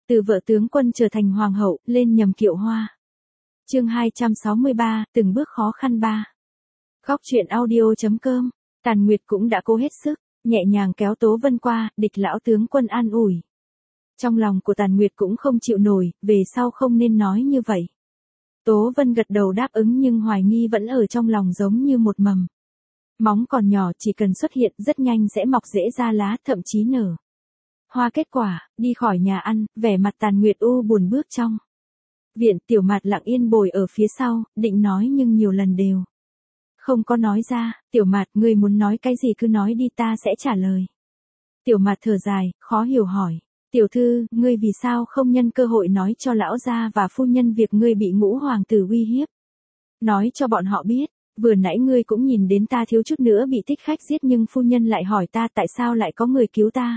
Từ vợ tướng quân trở thành hoàng hậu, lên nhầm kiệu hoa. Chương 263, từng bước khó khăn 3. Góc truyện audio.com. Tàn Nguyệt cũng đã cố hết sức, nhẹ nhàng kéo Tố Vân qua, địch lão tướng quân an ủi. Trong lòng của Tàn Nguyệt cũng không chịu nổi, về sau không nên nói như vậy. Tố Vân gật đầu đáp ứng nhưng hoài nghi vẫn ở trong lòng giống như một mầm móng còn nhỏ, chỉ cần xuất hiện rất nhanh sẽ mọc rễ ra lá, thậm chí nở hoa. Kết quả, đi khỏi nhà ăn, vẻ mặt Tàn Nguyệt u buồn bước trong viện. Tiểu Mạt lặng yên bồi ở phía sau, định nói nhưng nhiều lần đều không có nói ra. Tiểu Mạt, ngươi muốn nói cái gì cứ nói đi, ta sẽ trả lời. Tiểu Mạt thở dài, khó hiểu hỏi. Tiểu thư, ngươi vì sao không nhân cơ hội nói cho lão gia và phu nhân việc ngươi bị Ngũ hoàng tử uy hiếp? Nói cho bọn họ biết, vừa nãy ngươi cũng nhìn đến ta thiếu chút nữa bị thích khách giết nhưng phu nhân lại hỏi ta tại sao lại có người cứu ta.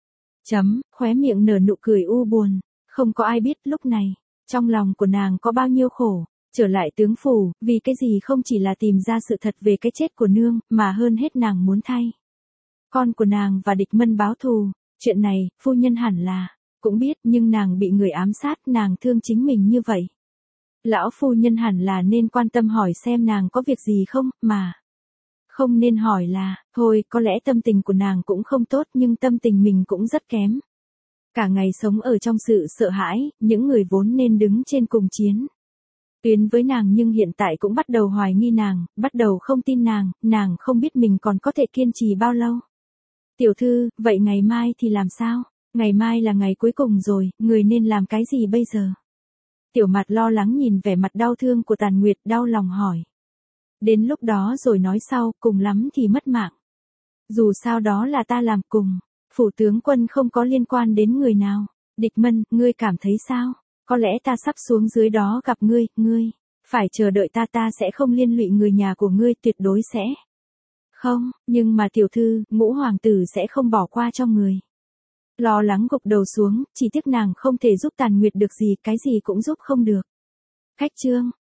Khóe miệng nở nụ cười u buồn, không có ai biết lúc này, trong lòng của nàng có bao nhiêu khổ. Trở lại tướng phủ, vì cái gì không chỉ là tìm ra sự thật về cái chết của nương, mà hơn hết nàng muốn thay con của nàng và Địch Mân báo thù. Chuyện này, phu nhân hẳn là cũng biết, nhưng nàng bị người ám sát, nàng thương chính mình như vậy. Lão phu nhân hẳn là nên quan tâm hỏi xem nàng có việc gì không, mà không nên hỏi là, thôi, có lẽ tâm tình của nàng cũng không tốt nhưng tâm tình mình cũng rất kém. Cả ngày sống ở trong sự sợ hãi, những người vốn nên đứng trên cùng chiến tuyến với nàng nhưng hiện tại cũng bắt đầu hoài nghi nàng, bắt đầu không tin nàng không biết mình còn có thể kiên trì bao lâu. Tiểu thư, vậy ngày mai thì làm sao? Ngày mai là ngày cuối cùng rồi, người nên làm cái gì bây giờ? Tiểu Mạt lo lắng nhìn vẻ mặt đau thương của Tàn Nguyệt, đau lòng hỏi. Đến lúc đó rồi nói sau, cùng lắm thì mất mạng. Dù sao đó là ta làm cùng, phủ tướng quân không có liên quan đến người nào. Địch Mân, ngươi cảm thấy sao? Có lẽ ta sắp xuống dưới đó gặp ngươi, phải chờ đợi ta sẽ không liên lụy người nhà của ngươi, tuyệt đối sẽ không, nhưng mà tiểu thư, Ngũ hoàng tử sẽ không bỏ qua cho người. Lo lắng gục đầu xuống, chỉ tiếc nàng không thể giúp Tàn Nguyệt được gì, cái gì cũng giúp không được. Khách trương,